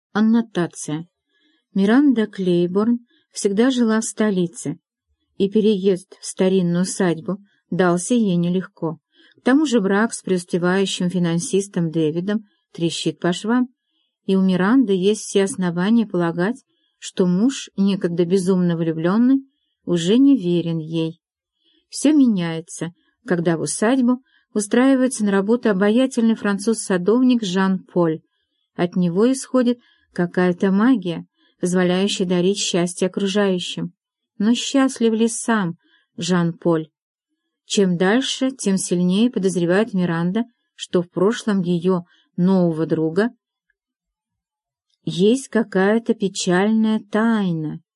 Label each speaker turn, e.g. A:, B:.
A: Аннотация. Миранда Клейборн всегда жила в столице, и переезд в старинную усадьбу дался ей нелегко. К тому же брак с преуспевающим финансистом Дэвидом трещит по швам, и у Миранды есть все основания полагать, что муж, некогда безумно влюбленный, уже не верен ей. Все меняется, когда в усадьбу устраивается на работу обаятельный француз-садовник Жан-Поль. От него исходит какая-то магия, позволяющая дарить счастье окружающим. Но счастлив ли сам Жан-Поль? Чем дальше, тем сильнее подозревает Миранда, что в прошлом ее нового друга есть какая-то печальная тайна.